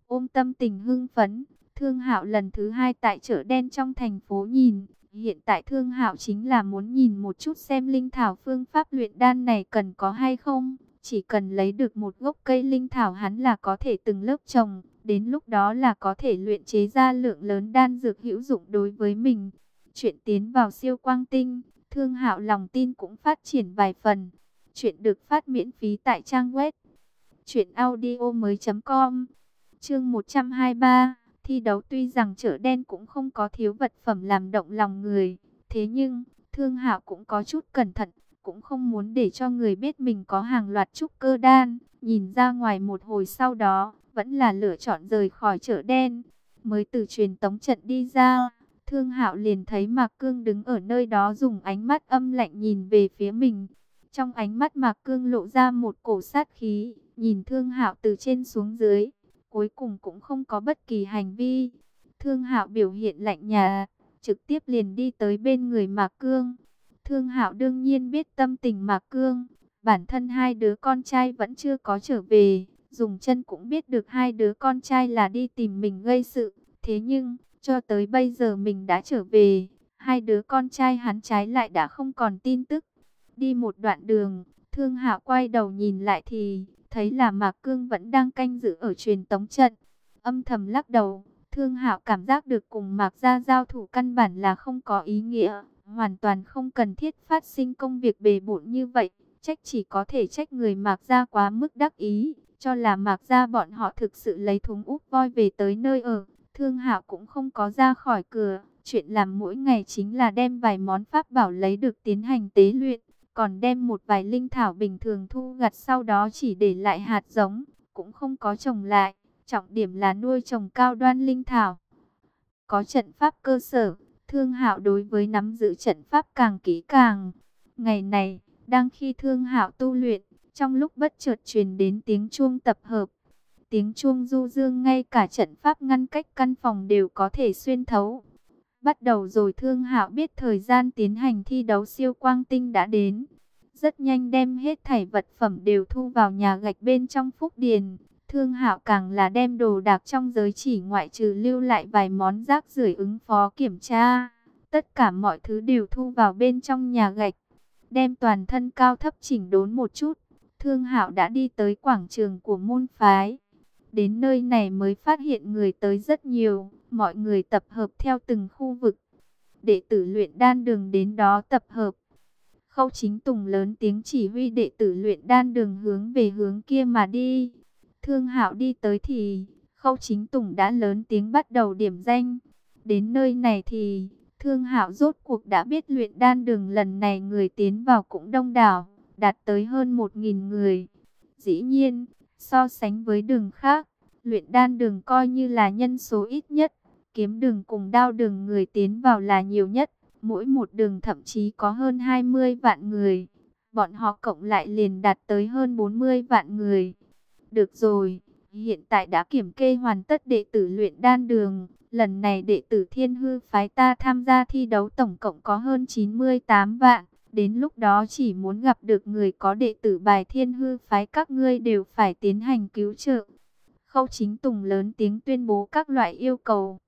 Ôm tâm tình hưng phấn, Thương Hạo lần thứ hai tại chợ đen trong thành phố nhìn. Hiện tại Thương Hạo chính là muốn nhìn một chút xem linh thảo phương pháp luyện đan này cần có hay không. Chỉ cần lấy được một gốc cây linh thảo hắn là có thể từng lớp trồng. Đến lúc đó là có thể luyện chế ra lượng lớn đan dược hữu dụng đối với mình. Chuyện tiến vào siêu quang tinh, Thương Hạo lòng tin cũng phát triển vài phần. Chuyện được phát miễn phí tại trang web truyệnaudiomoi.com. Chương 123, thi đấu. Tuy rằng chợ đen cũng không có thiếu vật phẩm làm động lòng người, thế nhưng Thương Hạo cũng có chút cẩn thận, cũng không muốn để cho người biết mình có hàng loạt trúc cơ đan. Nhìn ra ngoài một hồi sau đó, vẫn là lựa chọn rời khỏi chợ đen. Mới từ truyền tống trận đi ra, Thương Hạo liền thấy Mạc Cương đứng ở nơi đó dùng ánh mắt âm lạnh nhìn về phía mình. Trong ánh mắt Mạc Cương lộ ra một cổ sát khí, nhìn Thương Hạo từ trên xuống dưới, cuối cùng cũng không có bất kỳ hành vi. Thương Hạo biểu hiện lạnh nhạt, trực tiếp liền đi tới bên người Mạc Cương. Thương Hạo đương nhiên biết tâm tình Mạc Cương, bản thân hai đứa con trai vẫn chưa có trở về, dùng chân cũng biết được hai đứa con trai là đi tìm mình gây sự. Thế nhưng, cho tới bây giờ mình đã trở về, hai đứa con trai hắn trái lại đã không còn tin tức. Đi một đoạn đường, Thương Hạo quay đầu nhìn lại thì thấy là Mạc Cương vẫn đang canh giữ ở truyền tống trận. Âm thầm lắc đầu, Thương Hạo cảm giác được cùng Mạc gia giao thủ căn bản là không có ý nghĩa, hoàn toàn không cần thiết phát sinh công việc bề bộn như vậy. Trách chỉ có thể trách người Mạc gia quá mức đắc ý, cho là Mạc gia bọn họ thực sự lấy thúng úp voi về tới nơi ở. Thương Hạo cũng không có ra khỏi cửa, chuyện làm mỗi ngày chính là đem vài món pháp bảo lấy được tiến hành tế luyện, còn đem một vài linh thảo bình thường thu gặt, sau đó chỉ để lại hạt giống, cũng không có trồng lại. Trọng điểm là nuôi trồng cao đoan linh thảo. Có trận pháp cơ sở, Thương Hạo đối với nắm giữ trận pháp càng kỹ càng. Ngày này, đang khi Thương Hạo tu luyện, trong lúc bất chợt truyền đến tiếng chuông tập hợp. Tiếng chuông du dương ngay cả trận pháp ngăn cách căn phòng đều có thể xuyên thấu. Bắt đầu rồi. Thương Hạo biết thời gian tiến hành thi đấu siêu quang tinh đã đến. Rất nhanh đem hết thảy vật phẩm đều thu vào nhà gạch bên trong Phúc Điền. Thương Hạo càng là đem đồ đạc trong giới chỉ ngoại trừ lưu lại vài món rác rưởi ứng phó kiểm tra. Tất cả mọi thứ đều thu vào bên trong nhà gạch. Đem toàn thân cao thấp chỉnh đốn một chút, Thương Hạo đã đi tới quảng trường của môn phái. Đến nơi này mới phát hiện người tới rất nhiều, mọi người tập hợp theo từng khu vực. Đệ tử luyện đan đường đến đó tập hợp. Khâu Chính Tùng lớn tiếng chỉ huy đệ tử luyện đan đường hướng về hướng kia mà đi. Thương Hạo đi tới thì Khâu Chính Tùng đã lớn tiếng bắt đầu điểm danh. Đến nơi này thì Thương Hạo rốt cuộc đã biết luyện đan đường lần này người tiến vào cũng đông đảo, đạt tới hơn 1.000 người. Dĩ nhiên, so sánh với đường khác, luyện đan đường coi như là nhân số ít nhất, kiếm đường cùng đao đường người tiến vào là nhiều nhất. Mỗi một đường thậm chí có hơn 20 vạn người, bọn họ cộng lại liền đạt tới hơn 40 vạn người. Được rồi, hiện tại đã kiểm kê hoàn tất đệ tử luyện đan đường. Lần này đệ tử Thiên Hư phái ta tham gia thi đấu tổng cộng có hơn 98 vạn. Đến lúc đó chỉ muốn gặp được người có đệ tử bài Thiên Hư phái các ngươi đều phải tiến hành cứu trợ. Khâu Chính Tùng lớn tiếng tuyên bố các loại yêu cầu.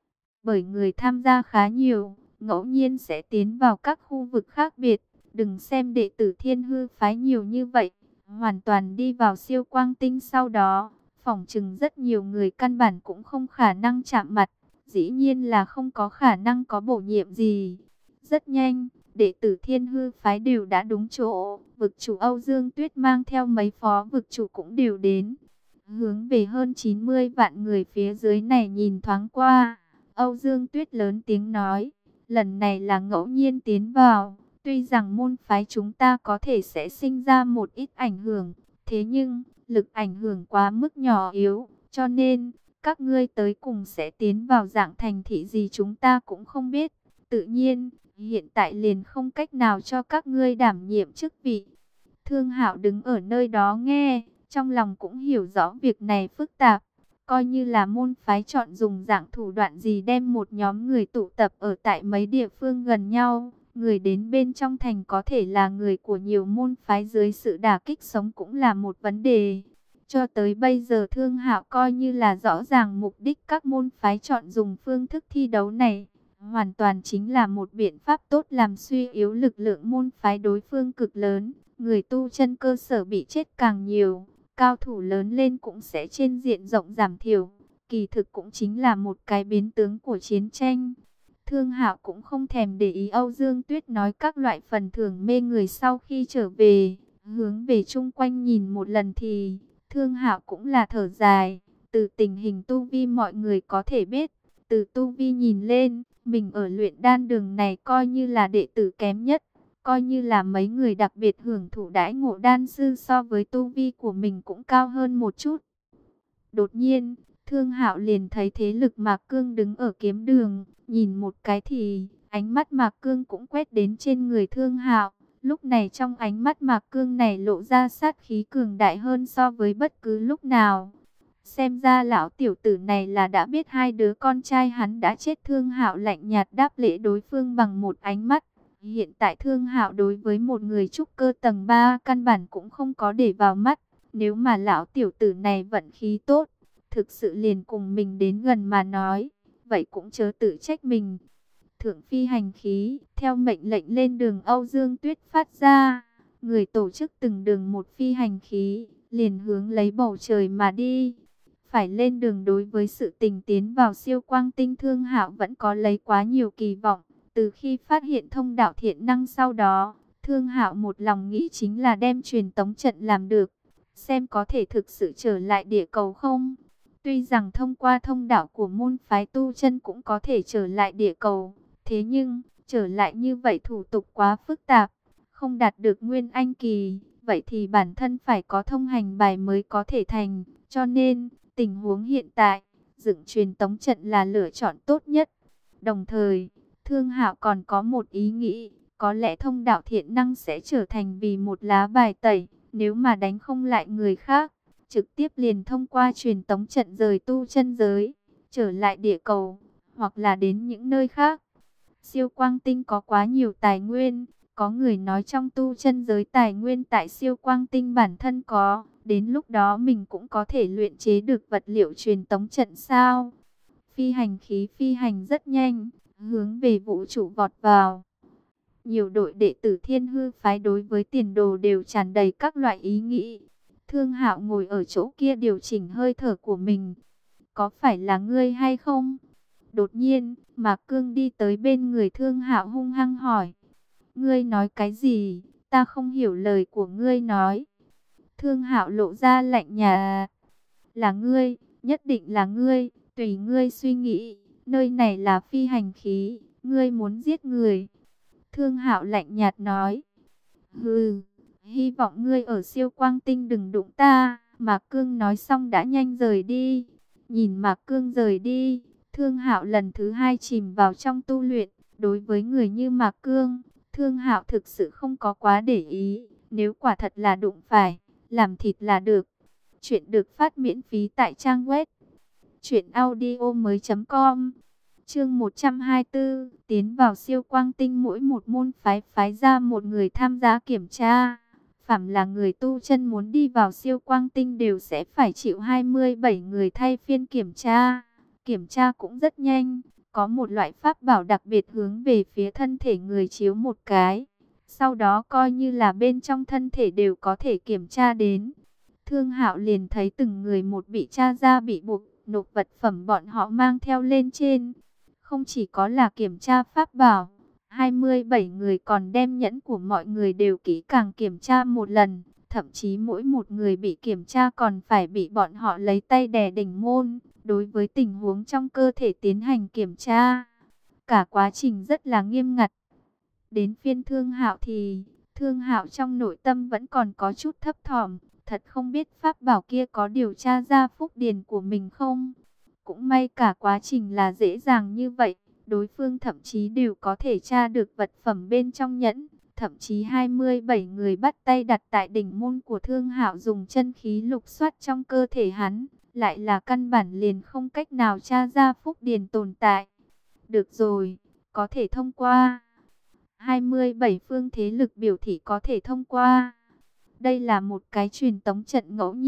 Bởi người tham gia khá nhiều, ngẫu nhiên sẽ tiến vào các khu vực khác biệt. Đừng xem đệ tử Thiên Hư phái nhiều như vậy, hoàn toàn đi vào siêu quang tinh sau đó, phỏng chừng rất nhiều người căn bản cũng không khả năng chạm mặt. Dĩ nhiên là không có khả năng có bổ nhiệm gì. Rất nhanh, đệ tử Thiên Hư phái đều đã đúng chỗ. Vực chủ Âu Dương Tuyết mang theo mấy phó vực chủ cũng đều đến. Hướng về hơn 90 vạn người phía dưới này nhìn thoáng qua, Âu Dương Tuyết lớn tiếng nói, lần này là ngẫu nhiên tiến vào. Tuy rằng môn phái chúng ta có thể sẽ sinh ra một ít ảnh hưởng, thế nhưng lực ảnh hưởng quá mức nhỏ yếu, cho nên các ngươi tới cùng sẽ tiến vào dạng thành thị gì chúng ta cũng không biết. Tự nhiên, hiện tại liền không cách nào cho các ngươi đảm nhiệm chức vị. Thương Hạo đứng ở nơi đó nghe, trong lòng cũng hiểu rõ việc này phức tạp. Coi như là môn phái chọn dùng dạng thủ đoạn gì đem một nhóm người tụ tập ở tại mấy địa phương gần nhau. Người đến bên trong thành có thể là người của nhiều môn phái, dưới sự đả kích sống cũng là một vấn đề. Cho tới bây giờ Thương Hạo coi như là rõ ràng mục đích các môn phái chọn dùng phương thức thi đấu này. Hoàn toàn chính là một biện pháp tốt làm suy yếu lực lượng môn phái đối phương cực lớn. Người tu chân cơ sở bị chết càng nhiều, cao thủ lớn lên cũng sẽ trên diện rộng giảm thiểu. Kỳ thực cũng chính là một cái biến tướng của chiến tranh. Thương Hạo cũng không thèm để ý Âu Dương Tuyết nói các loại phần thưởng mê người sau khi trở về. Hướng về chung quanh nhìn một lần thì Thương Hạo cũng là thở dài. Từ tình hình tu vi mọi người có thể biết, từ tu vi nhìn lên, mình ở luyện đan đường này coi như là đệ tử kém nhất. Coi như là mấy người đặc biệt hưởng thụ đãi ngộ đan sư so với tu vi của mình cũng cao hơn một chút. Đột nhiên, Thương Hạo liền thấy thế lực Mạc Cương đứng ở kiếm đường, nhìn một cái thì ánh mắt Mạc Cương cũng quét đến trên người Thương Hạo. Lúc này trong ánh mắt Mạc Cương này lộ ra sát khí cường đại hơn so với bất cứ lúc nào. Xem ra lão tiểu tử này là đã biết hai đứa con trai hắn đã chết. Thương Hạo lạnh nhạt đáp lễ đối phương bằng một ánh mắt. Hiện tại Thương Hạo đối với một người trúc cơ tầng 3 căn bản cũng không có để vào mắt. Nếu mà lão tiểu tử này vận khí tốt, thực sự liền cùng mình đến gần mà nói, vậy cũng chớ tự trách mình. Thượng phi hành khí, theo mệnh lệnh lên đường Âu Dương Tuyết phát ra, người tổ chức từng đường một phi hành khí, liền hướng lấy bầu trời mà đi. Phải lên đường đối với sự tình tiến vào siêu quang tinh Thương Hạo vẫn có lấy quá nhiều kỳ vọng. Từ khi phát hiện thông đạo thiện năng sau đó, Thương Hạo một lòng nghĩ chính là đem truyền tống trận làm được, xem có thể thực sự trở lại địa cầu không. Tuy rằng thông qua thông đạo của môn phái tu chân cũng có thể trở lại địa cầu, thế nhưng trở lại như vậy thủ tục quá phức tạp, không đạt được nguyên anh kỳ, vậy thì bản thân phải có thông hành bài mới có thể thành. Cho nên, tình huống hiện tại, dựng truyền tống trận là lựa chọn tốt nhất. Đồng thời, Thương Hạo còn có một ý nghĩ, có lẽ thông đạo thiện năng sẽ trở thành vì một lá bài tẩy, nếu mà đánh không lại người khác, trực tiếp liền thông qua truyền tống trận rời tu chân giới, trở lại địa cầu, hoặc là đến những nơi khác. Siêu quang tinh có quá nhiều tài nguyên, có người nói trong tu chân giới tài nguyên tại siêu quang tinh bản thân có, đến lúc đó mình cũng có thể luyện chế được vật liệu truyền tống trận sao. Phi hành khí phi hành rất nhanh, hướng về vũ trụ vọt vào. Nhiều đội đệ tử Thiên Hư phái đối với tiền đồ đều tràn đầy các loại ý nghĩ. Thương Hạo ngồi ở chỗ kia điều chỉnh hơi thở của mình. Có phải là ngươi hay không? Đột nhiên, Mạc Cương đi tới bên người Thương Hạo hung hăng hỏi. Ngươi nói cái gì? Ta không hiểu lời của ngươi nói. Thương Hạo lộ ra lạnh nhạt. Là ngươi, nhất định là ngươi, tùy ngươi suy nghĩ. Nơi này là phi hành khí, ngươi muốn giết người. Thương Hạo lạnh nhạt nói. Hừ, hy vọng ngươi ở siêu quang tinh đừng đụng ta. Mạc Cương nói xong đã nhanh rời đi. Nhìn Mạc Cương rời đi, Thương Hạo lần thứ hai chìm vào trong tu luyện. Đối với người như Mạc Cương, Thương Hạo thực sự không có quá để ý. Nếu quả thật là đụng phải, làm thịt là được. Chuyện được phát miễn phí tại trang web truyệnaudiomoi.com. Chương 124, tiến vào siêu quang tinh, mỗi một môn phái phái ra một người tham gia kiểm tra. Phàm là người tu chân muốn đi vào siêu quang tinh đều sẽ phải chịu 27 người thay phiên kiểm tra. Kiểm tra cũng rất nhanh, có một loại pháp bảo đặc biệt hướng về phía thân thể người chiếu một cái. Sau đó coi như là bên trong thân thể đều có thể kiểm tra đến. Thương Hạo liền thấy từng người một bị tra ra bị buộc nộp vật phẩm bọn họ mang theo lên trên. Không chỉ có là kiểm tra pháp bảo, 27 người còn đem nhẫn của mọi người đều kỹ càng kiểm tra một lần. Thậm chí mỗi một người bị kiểm tra còn phải bị bọn họ lấy tay đè đỉnh môn, đối với tình huống trong cơ thể tiến hành kiểm tra. Cả quá trình rất là nghiêm ngặt. Đến phiên Thương Hạo thì, Thương Hạo trong nội tâm vẫn còn có chút thấp thỏm. Thật không biết pháp bảo kia có điều tra ra phúc điền của mình không? Cũng may cả quá trình là dễ dàng như vậy. Đối phương thậm chí đều có thể tra được vật phẩm bên trong nhẫn. Thậm chí 27 người bắt tay đặt tại đỉnh môn của Thương Hạo dùng chân khí lục soát trong cơ thể hắn. Lại là căn bản liền không cách nào tra ra phúc điền tồn tại. Được rồi, có thể thông qua. 27 phương thế lực biểu thị có thể thông qua. Đây là một cái truyền tống trận ngẫu nhiên,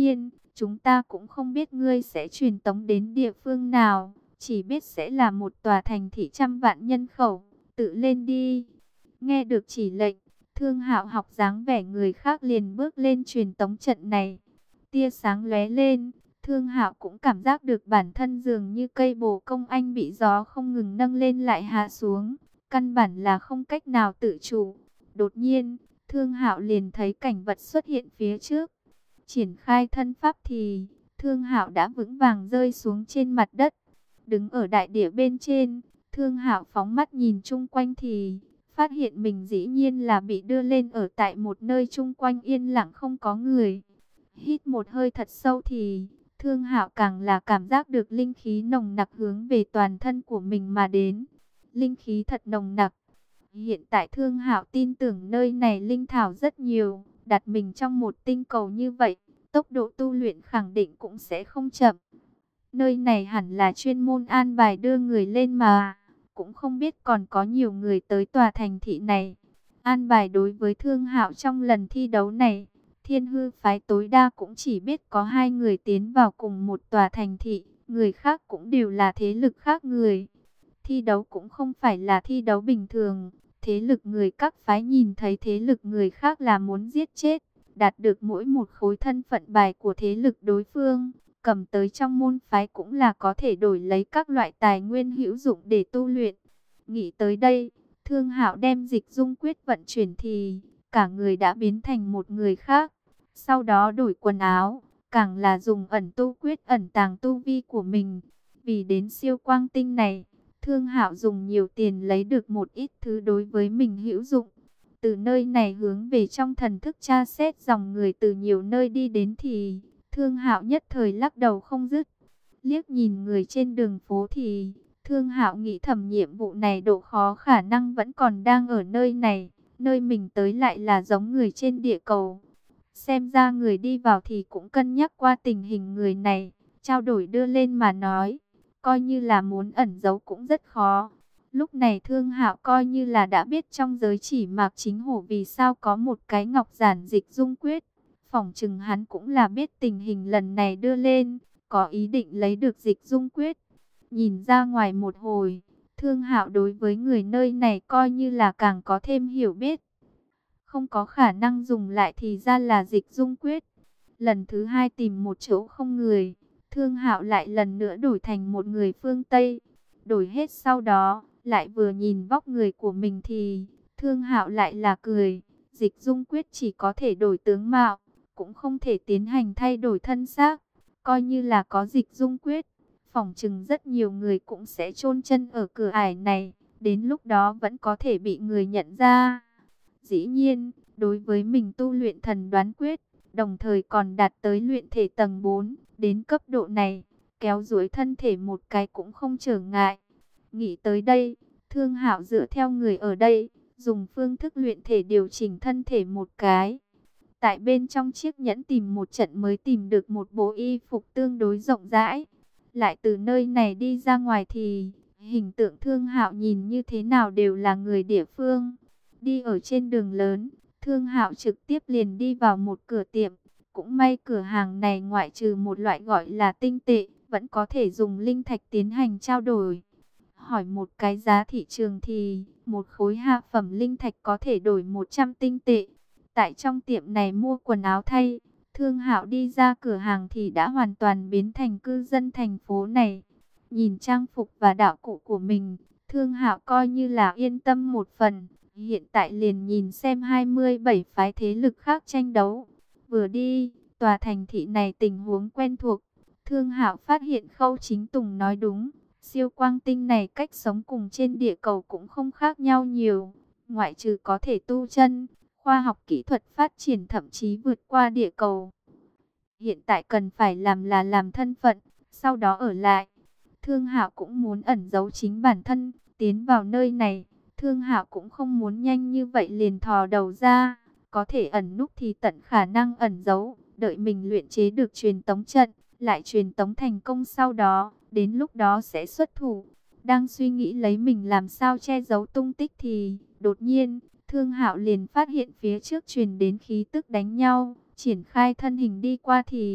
Chúng ta cũng không biết ngươi sẽ truyền tống đến địa phương nào, chỉ biết sẽ là một tòa thành thị trăm vạn nhân khẩu, tự lên đi. Nghe được chỉ lệnh, Thương Hạo học dáng vẻ người khác liền bước lên truyền tống trận này. Tia sáng lóe lên, Thương Hạo cũng cảm giác được bản thân dường như cây bồ công anh bị gió không ngừng nâng lên lại hạ xuống, căn bản là không cách nào tự chủ. Đột nhiên, Thương Hạo liền thấy cảnh vật xuất hiện phía trước. Triển khai thân pháp thì Thương Hạo đã vững vàng rơi xuống trên mặt đất. Đứng ở đại địa bên trên, Thương Hạo phóng mắt nhìn chung quanh thì phát hiện mình dĩ nhiên là bị đưa lên ở tại một nơi chung quanh yên lặng không có người. Hít một hơi thật sâu thì Thương Hạo càng là cảm giác được linh khí nồng nặc hướng về toàn thân của mình mà đến. Linh khí thật nồng nặc. Hiện tại Thương Hạo tin tưởng nơi này linh thảo rất nhiều, đặt mình trong một tinh cầu như vậy, tốc độ tu luyện khẳng định cũng sẽ không chậm. Nơi này hẳn là chuyên môn an bài đưa người lên mà, cũng không biết còn có nhiều người tới tòa thành thị này. An bài đối với Thương Hạo trong lần thi đấu này, Thiên Hư phái tối đa cũng chỉ biết có 2 người tiến vào cùng một tòa thành thị, người khác cũng đều là thế lực khác người. Thi đấu cũng không phải là thi đấu bình thường, thế lực người các phái nhìn thấy thế lực người khác là muốn giết chết, đạt được mỗi một khối thân phận bài của thế lực đối phương, cầm tới trong môn phái cũng là có thể đổi lấy các loại tài nguyên hữu dụng để tu luyện. Nghĩ tới đây, Thương Hạo đem dịch dung quyết vận chuyển thì cả người đã biến thành một người khác. Sau đó đổi quần áo, càng là dùng ẩn tu quyết ẩn tàng tu vi của mình. Vì đến siêu quang tinh này, Thương Hạo dùng nhiều tiền lấy được một ít thứ đối với mình hữu dụng. Từ nơi này hướng về trong thần thức tra xét dòng người từ nhiều nơi đi đến thì Thương Hạo nhất thời lắc đầu không dứt. Liếc nhìn người trên đường phố thì Thương Hạo nghĩ thầm nhiệm vụ này độ khó khả năng vẫn còn đang ở nơi này. Nơi mình tới lại là giống người trên địa cầu. Xem ra người đi vào thì cũng cân nhắc qua tình hình người này, trao đổi đưa lên mà nói. Coi như là muốn ẩn giấu cũng rất khó. Lúc này Thương Hạo coi như là đã biết trong giới chỉ mạc chính hổ vì sao có một cái ngọc giản dịch dung quyết. Phỏng chừng hắn cũng là biết tình hình lần này đưa lên, có ý định lấy được dịch dung quyết. Nhìn ra ngoài một hồi, Thương Hạo đối với người nơi này coi như là càng có thêm hiểu biết. Không có khả năng dùng lại thì ra là dịch dung quyết. Lần thứ 2 tìm một chỗ không người, Thương Hạo lại lần nữa đổi thành một người phương Tây. Đổi hết sau đó, lại vừa nhìn vóc người của mình thì Thương Hạo lại là cười. Dịch dung quyết chỉ có thể đổi tướng mạo, cũng không thể tiến hành thay đổi thân xác. Coi như là có dịch dung quyết, phỏng chừng rất nhiều người cũng sẽ chôn chân ở cửa ải này. Đến lúc đó vẫn có thể bị người nhận ra. Dĩ nhiên, đối với mình tu luyện thần đoán quyết, đồng thời còn đạt tới luyện thể tầng 4, đến cấp độ này, kéo duỗi thân thể một cái cũng không trở ngại. Nghĩ tới đây, Thương Hạo dựa theo người ở đây, dùng phương thức luyện thể điều chỉnh thân thể một cái. Tại bên trong chiếc nhẫn tìm một trận mới tìm được một bộ y phục tương đối rộng rãi. Lại từ nơi này đi ra ngoài thì hình tượng Thương Hạo nhìn như thế nào đều là người địa phương. Đi ở trên đường lớn, Thương Hạo trực tiếp liền đi vào một cửa tiệm. Cũng may cửa hàng này ngoại trừ một loại gọi là tinh tệ, vẫn có thể dùng linh thạch tiến hành trao đổi. Hỏi một cái giá thị trường thì một khối hạ phẩm linh thạch có thể đổi 100 tinh tệ. Tại trong tiệm này mua quần áo thay, Thương Hạo đi ra cửa hàng thì đã hoàn toàn biến thành cư dân thành phố này. Nhìn trang phục và đạo cụ của mình, Thương Hạo coi như là yên tâm một phần. Hiện tại liền nhìn xem 27 phái thế lực khác tranh đấu. Vừa đi, tòa thành thị này tình huống quen thuộc. Thương Hạo phát hiện Khâu Chính Tùng nói đúng. Siêu quang tinh này cách sống cùng trên địa cầu cũng không khác nhau nhiều. Ngoại trừ có thể tu chân, khoa học kỹ thuật phát triển thậm chí vượt qua địa cầu. Hiện tại cần phải làm là làm thân phận, sau đó ở lại. Thương Hạo cũng muốn ẩn giấu chính bản thân, tiến vào nơi này. Thương Hạo cũng không muốn nhanh như vậy liền thò đầu ra, có thể ẩn núp thì tận khả năng ẩn giấu, đợi mình luyện chế được truyền tống trận, lại truyền tống thành công sau đó, đến lúc đó sẽ xuất thủ. Đang suy nghĩ lấy mình làm sao che giấu tung tích thì, đột nhiên, Thương Hạo liền phát hiện phía trước truyền đến khí tức đánh nhau, triển khai thân hình đi qua thì,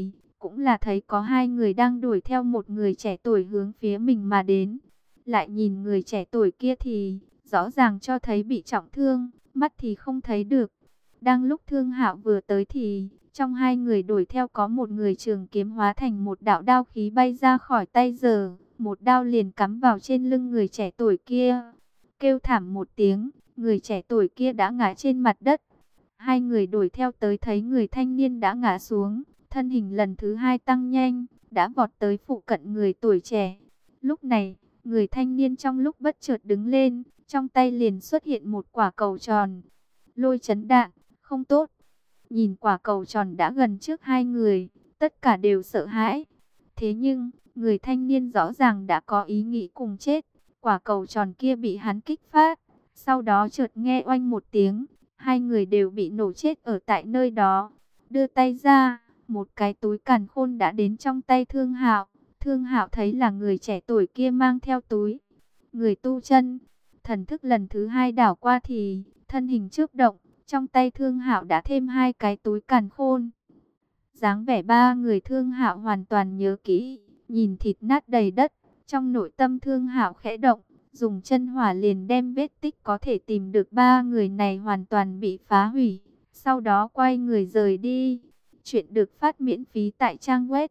cũng là thấy có hai người đang đuổi theo một người trẻ tuổi hướng phía mình mà đến. Lại nhìn người trẻ tuổi kia thì rõ ràng cho thấy bị trọng thương, mắt thì không thấy được. Đang lúc Thương Hạo vừa tới thì trong hai người đuổi theo có một người trường kiếm hóa thành một đạo đao khí bay ra khỏi tay giở, một đao liền cắm vào trên lưng người trẻ tuổi kia. Kêu thảm một tiếng, người trẻ tuổi kia đã ngã trên mặt đất. Hai người đuổi theo tới thấy người thanh niên đã ngã xuống, thân hình lần thứ hai tăng nhanh, đã vọt tới phụ cận người tuổi trẻ. Lúc này, người thanh niên trong lúc bất chợt đứng lên, trong tay liền xuất hiện một quả cầu tròn. Lôi chấn đạn, không tốt. Nhìn quả cầu tròn đã gần trước hai người, tất cả đều sợ hãi. Thế nhưng, người thanh niên rõ ràng đã có ý nghĩ cùng chết. Quả cầu tròn kia bị hắn kích phát. Sau đó chợt nghe oanh một tiếng, hai người đều bị nổ chết ở tại nơi đó. Đưa tay ra, một cái túi càn khôn đã đến trong tay Thương Hạo. Thương Hạo thấy là người trẻ tuổi kia mang theo túi. Người tu chân, thần thức lần thứ hai đảo qua thì thân hình chớp động, trong tay Thương Hạo đã thêm hai cái túi càn khôn. Dáng vẻ ba người Thương Hạo hoàn toàn nhớ kỹ, nhìn thịt nát đầy đất, trong nội tâm Thương Hạo khẽ động, dùng chân hỏa liền đem vết tích có thể tìm được ba người này hoàn toàn bị phá hủy, sau đó quay người rời đi. Chuyện được phát miễn phí tại trang web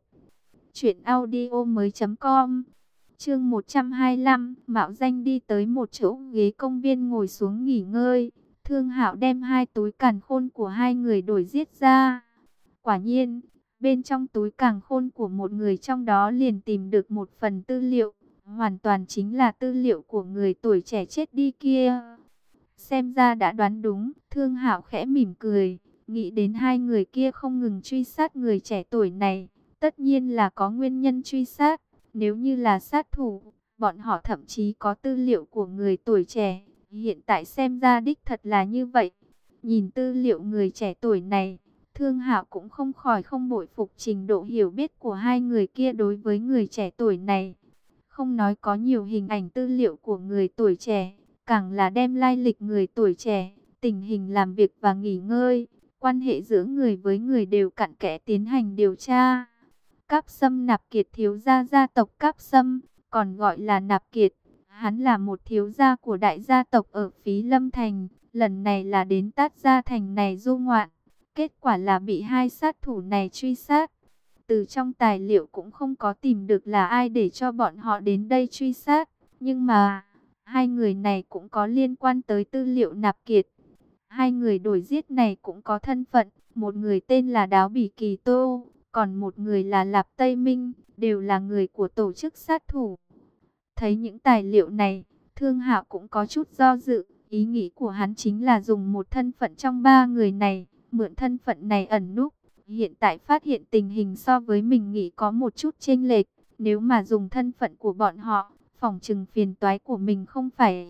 truyệnaudiomoi.com. Chương 125, mạo danh đi tới một chỗ ghế công viên ngồi xuống nghỉ ngơi. Thương Hạo đem hai túi càn khôn của hai người đổi giết ra. Quả nhiên, bên trong túi càn khôn của một người trong đó liền tìm được một phần tư liệu, hoàn toàn chính là tư liệu của người tuổi trẻ chết đi kia. Xem ra đã đoán đúng, Thương Hạo khẽ mỉm cười, nghĩ đến hai người kia không ngừng truy sát người trẻ tuổi này, tất nhiên là có nguyên nhân truy sát. Nếu như là sát thủ, bọn họ thậm chí có tư liệu của người tuổi trẻ. Hiện tại xem ra đích thật là như vậy. Nhìn tư liệu người trẻ tuổi này, Thương Hạo cũng không khỏi không bội phục trình độ hiểu biết của hai người kia đối với người trẻ tuổi này. Không nói có nhiều hình ảnh tư liệu của người tuổi trẻ, càng là đem lai lịch người tuổi trẻ, tình hình làm việc và nghỉ ngơi, quan hệ giữa người với người đều cặn kẽ tiến hành điều tra. Cáp Sâm Nạp Kiệt, thiếu gia gia tộc Cáp Sâm, còn gọi là Nạp Kiệt. Hắn là một thiếu gia của đại gia tộc ở Phí Lâm Thành, lần này là đến Tát Gia Thành này du ngoạn. Kết quả là bị hai sát thủ này truy sát. Từ trong tài liệu cũng không có tìm được là ai để cho bọn họ đến đây truy sát. Nhưng mà, hai người này cũng có liên quan tới tư liệu Nạp Kiệt. Hai người đổi giết này cũng có thân phận, một người tên là Đáo Bỉ Kỳ Tô, còn một người là Lạp Tây Minh, đều là người của tổ chức sát thủ. Thấy những tài liệu này, Thương Hạo cũng có chút do dự, ý nghĩ của hắn chính là dùng một thân phận trong ba người này, mượn thân phận này ẩn núp. Hiện tại phát hiện tình hình so với mình nghĩ có một chút chênh lệch, nếu mà dùng thân phận của bọn họ, phỏng chừng phiền toái của mình không phải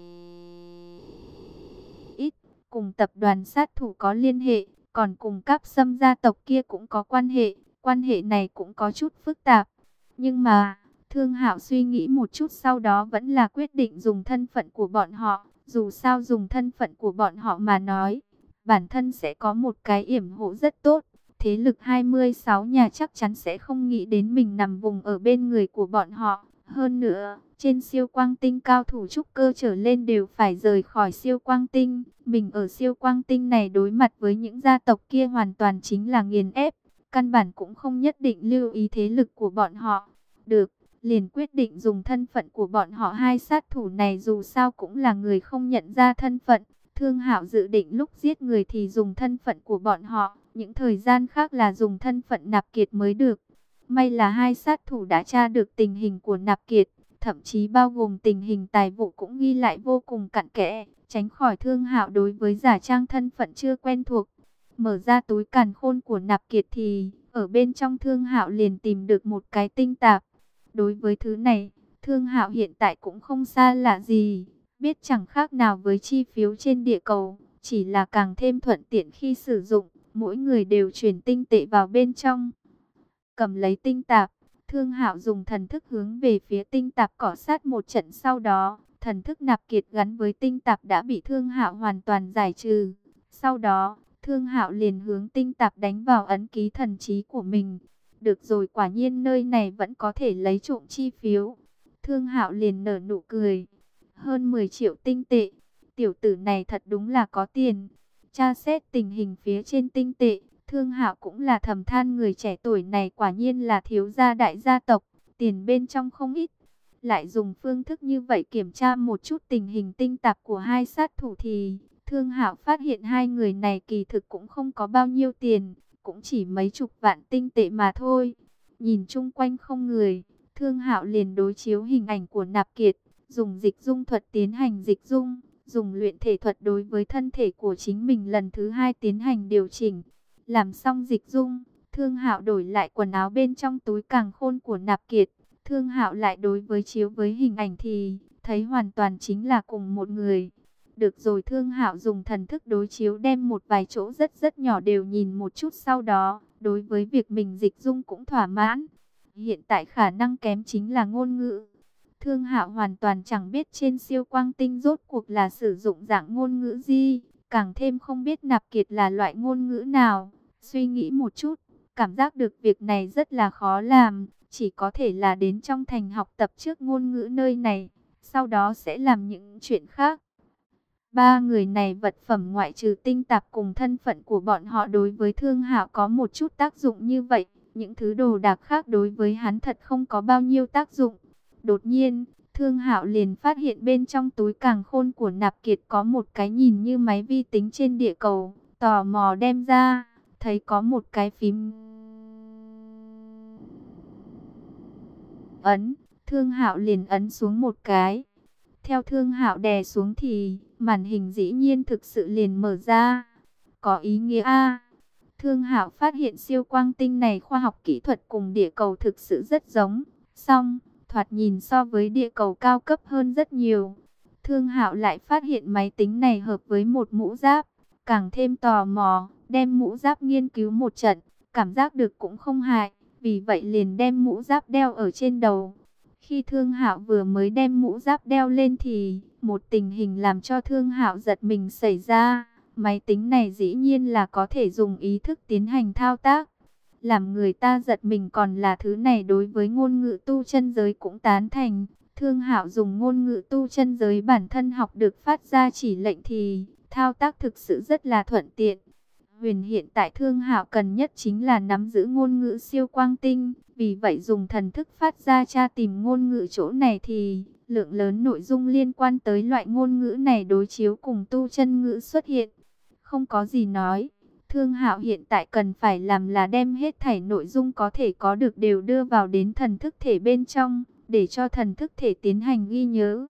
ít. Cùng tập đoàn sát thủ có liên hệ, còn cùng Cáp Sâm gia tộc kia cũng có quan hệ này cũng có chút phức tạp. Nhưng mà, Thương Hạo suy nghĩ một chút sau đó vẫn là quyết định dùng thân phận của bọn họ. Dù sao dùng thân phận của bọn họ mà nói, bản thân sẽ có một cái yểm hộ rất tốt. Thế lực 26 nhà chắc chắn sẽ không nghĩ đến mình nằm vùng ở bên người của bọn họ. Hơn nữa, trên siêu quang tinh cao thủ trúc cơ trở lên đều phải rời khỏi siêu quang tinh. Mình ở siêu quang tinh này đối mặt với những gia tộc kia hoàn toàn chính là nghiền ép. Căn bản cũng không nhất định lưu ý thế lực của bọn họ. Được, liền quyết định dùng thân phận của bọn họ. Hai sát thủ này dù sao cũng là người không nhận ra thân phận. Thương Hạo dự định lúc giết người thì dùng thân phận của bọn họ, những thời gian khác là dùng thân phận Nạp Kiệt mới được. May là hai sát thủ đã tra được tình hình của Nạp Kiệt, thậm chí bao gồm tình hình tài vụ cũng ghi lại vô cùng cặn kẽ, tránh khỏi Thương Hạo đối với giả trang thân phận chưa quen thuộc. Mở ra túi càn khôn của Nạp Kiệt thì ở bên trong Thương Hạo liền tìm được một cái tinh tạp. Đối với thứ này, Thương Hạo hiện tại cũng không xa lạ gì, biết chẳng khác nào với chi phiếu trên địa cầu, chỉ là càng thêm thuận tiện khi sử dụng, mỗi người đều chuyển tinh tệ vào bên trong. Cầm lấy tinh tạp, Thương Hạo dùng thần thức hướng về phía tinh tạp cọ sát một trận, sau đó, thần thức Nạp Kiệt gắn với tinh tạp đã bị Thương Hạo hoàn toàn giải trừ. Sau đó, Thương Hạo liền hướng tinh tạp đánh vào ấn ký thần trí của mình. Được rồi, quả nhiên nơi này vẫn có thể lấy trộm chi phiếu. Thương Hạo liền nở nụ cười. Hơn 10 triệu tinh tệ. Tiểu tử này thật đúng là có tiền. Tra xét tình hình phía trên tinh tệ, Thương Hạo cũng là thầm than người trẻ tuổi này quả nhiên là thiếu gia đại gia tộc, tiền bên trong không ít. Lại dùng phương thức như vậy kiểm tra một chút tình hình tinh tạp của hai sát thủ thì Thương Hạo phát hiện hai người này kỳ thực cũng không có bao nhiêu tiền, cũng chỉ mấy chục vạn tinh tệ mà thôi. Nhìn chung quanh không người, Thương Hạo liền đối chiếu hình ảnh của Nạp Kiệt, dùng dịch dung thuật tiến hành dịch dung, dùng luyện thể thuật đối với thân thể của chính mình lần thứ hai tiến hành điều chỉnh. Làm xong dịch dung, Thương Hạo đổi lại quần áo bên trong túi càn khôn của Nạp Kiệt. Thương Hạo lại đối với chiếu với hình ảnh thì thấy hoàn toàn chính là cùng một người. Được rồi, Thương Hạo dùng thần thức đối chiếu đem một vài chỗ rất nhỏ đều nhìn một chút, sau đó đối với việc mình dịch dung cũng thỏa mãn. Hiện tại khả năng kém chính là ngôn ngữ. Thương Hạo hoàn toàn chẳng biết trên siêu quang tinh rốt cuộc là sử dụng dạng ngôn ngữ gì, càng thêm không biết Nạp Kiệt là loại ngôn ngữ nào. Suy nghĩ một chút, cảm giác được việc này rất là khó làm, chỉ có thể là đến trong thành học tập trước ngôn ngữ nơi này, sau đó sẽ làm những chuyện khác. Ba người này vật phẩm ngoại trừ tinh tạp cùng thân phận của bọn họ đối với Thương Hạo có một chút tác dụng như vậy, những thứ đồ đạc khác đối với hắn thật không có bao nhiêu tác dụng. Đột nhiên, Thương Hạo liền phát hiện bên trong túi càn khôn của Nạp Kiệt có một cái nhìn như máy vi tính trên địa cầu, tò mò đem ra, thấy có một cái phím ấn, Thương Hạo liền ấn xuống một cái. Theo Thương Hạo đè xuống thì màn hình dĩ nhiên thực sự liền mở ra. Có ý nghĩa a. Thương Hạo phát hiện siêu quang tinh này khoa học kỹ thuật cùng địa cầu thực sự rất giống, song thoạt nhìn so với địa cầu cao cấp hơn rất nhiều. Thương Hạo lại phát hiện máy tính này hợp với một mũ giáp, càng thêm tò mò, đem mũ giáp nghiên cứu một trận, cảm giác được cũng không hại, vì vậy liền đem mũ giáp đeo ở trên đầu. Khi Thương Hạo vừa mới đem mũ giáp đeo lên thì một tình hình làm cho Thương Hạo giật mình xảy ra. Máy tính này dĩ nhiên là có thể dùng ý thức tiến hành thao tác. Làm người ta giật mình còn là thứ này đối với ngôn ngữ tu chân giới cũng tán thành. Thương Hạo dùng ngôn ngữ tu chân giới bản thân học được phát ra chỉ lệnh thì thao tác thực sự rất là thuận tiện. Huyền hiện tại Thương Hạo cần nhất chính là nắm giữ ngôn ngữ siêu quang tinh, vì vậy dùng thần thức phát ra tra tìm ngôn ngữ chỗ này thì lượng lớn nội dung liên quan tới loại ngôn ngữ này đối chiếu cùng tu chân ngữ xuất hiện. Không có gì nói, Thương Hạo hiện tại cần phải làm là đem hết thảy nội dung có thể có được đều đưa vào đến thần thức thể bên trong, để cho thần thức thể tiến hành ghi nhớ.